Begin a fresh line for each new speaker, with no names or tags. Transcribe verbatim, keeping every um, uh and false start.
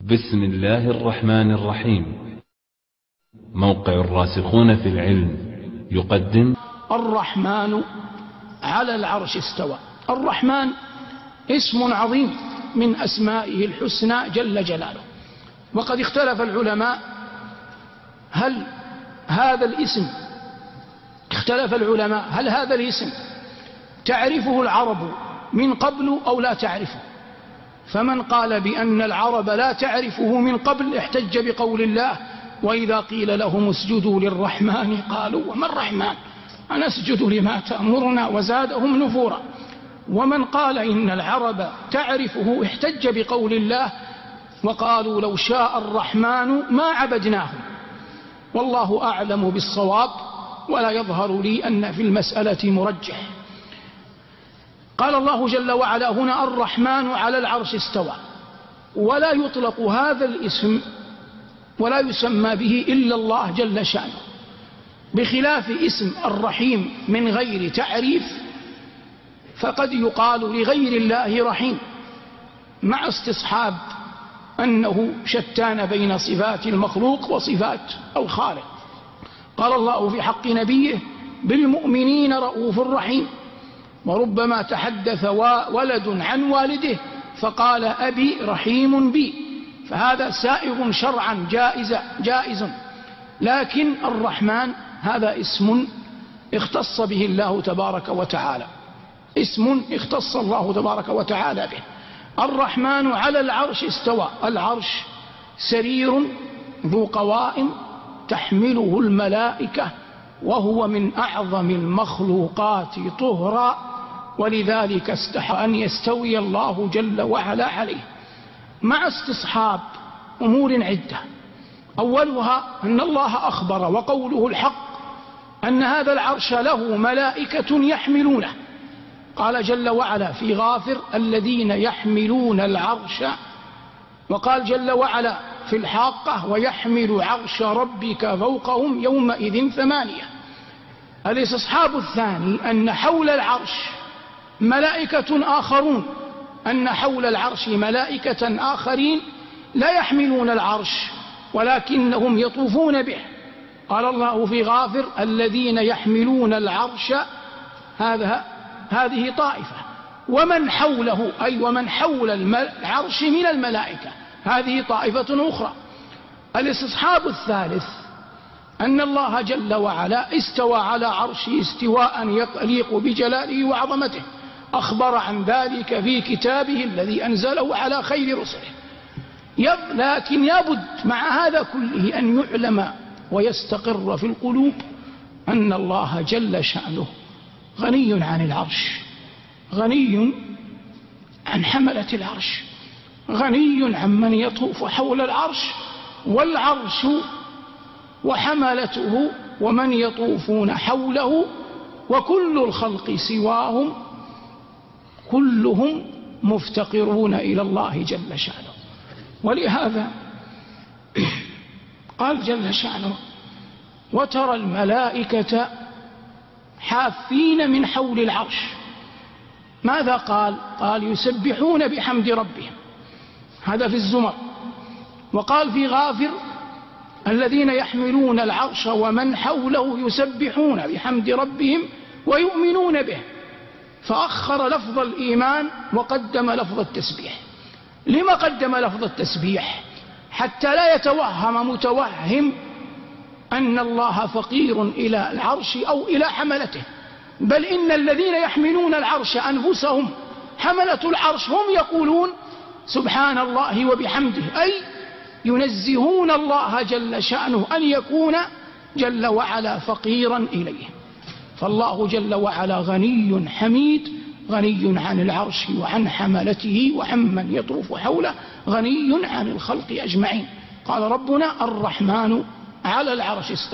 بسم الله الرحمن الرحيم. موقع الراسخون في العلم يقدم
الرحمن على العرش استوى. الرحمن اسم عظيم من أسمائه الحسنى جل جلاله، وقد اختلف العلماء هل هذا الاسم اختلف العلماء هل هذا الاسم تعرفه العرب من قبل أو لا تعرفه. فمن قال بأن العرب لا تعرفه من قبل احتج بقول الله: وإذا قيل لهم اسجدوا للرحمن قالوا وما الرحمن أنسجد لما تأمرنا وزادهم نفورا. ومن قال إن العرب تعرفه احتج بقول الله: وقالوا لو شاء الرحمن ما عبدناهم. والله أعلم بالصواب، ولا يظهر لي أن في المسألة مرجح. قال الله جل وعلا هنا: الرحمن على العرش استوى. ولا يطلق هذا الاسم ولا يسمى به إلا الله جل شأنه، بخلاف اسم الرحيم من غير تعريف، فقد يقال لغير الله رحيم، مع استصحاب أنه شتان بين صفات المخلوق وصفات الخالق. قال الله في حق نبيه: بالمؤمنين رؤوف رحيم. وربما تحدث ولد عن والده فقال أبي رحيم بي، فهذا سائغ شرعا جائز جائز لكن الرحمن هذا اسم اختص به الله تبارك وتعالى، اسم اختص الله تبارك وتعالى به. الرحمن على العرش استوى. العرش سرير ذو قوائم تحمله الملائكة، وهو من أعظم المخلوقات طهرا، ولذلك استحق أن يستوي الله جل وعلا عليه، مع استصحاب أمور عدة. أولها أن الله أخبر وقوله الحق أن هذا العرش له ملائكة يحملونه. قال جل وعلا في غافر: الذين يحملون العرش. وقال جل وعلا في الحاقة: ويحمل عرش ربك فوقهم يومئذ ثمانية. الاستصحاب الثاني أن حول العرش ملائكة آخرون، أن حول العرش ملائكة آخرين لا يحملون العرش ولكنهم يطوفون به. قال الله في غافر: الذين يحملون العرش، هذا هذه طائفة، ومن حوله أي ومن حول العرش من الملائكة هذه طائفة أخرى. الاستصحاب الثالث أن الله جل وعلا استوى على عرشه استواء يليق بجلاله وعظمته، أخبر عن ذلك في كتابه الذي أنزله على خير رسله. لكن يبد مع هذا كله أن يعلم ويستقر في القلوب أن الله جل شأنه غني عن العرش، غني عن حملة العرش، غني عن من يطوف حول العرش، والعرش وحملته ومن يطوفون حوله وكل الخلق سواهم كلهم مفتقرون إلى الله جل شأنه. ولهذا قال جل شأنه: وترى الملائكة حافين من حول العرش. ماذا قال؟ قال: يسبحون بحمد ربهم، هذا في الزمر. وقال في غافر: الذين يحملون العرش ومن حوله يسبحون بحمد ربهم ويؤمنون به. فأخر لفظ الإيمان وقدم لفظ التسبيح. لما قدم لفظ التسبيح؟ حتى لا يتوهم متوهم أن الله فقير إلى العرش أو إلى حملته، بل إن الذين يحملون العرش أنفسهم حملة العرش هم يقولون سبحان الله وبحمده، أي ينزهون الله جل شأنه أن يكون جل وعلا فقيرا إليه. فالله جل وعلا غني حميد، غني عن العرش وعن حملته وعن من يطوف حوله، غني عن الخلق أجمعين. قال ربنا: الرحمن على العرش استوى.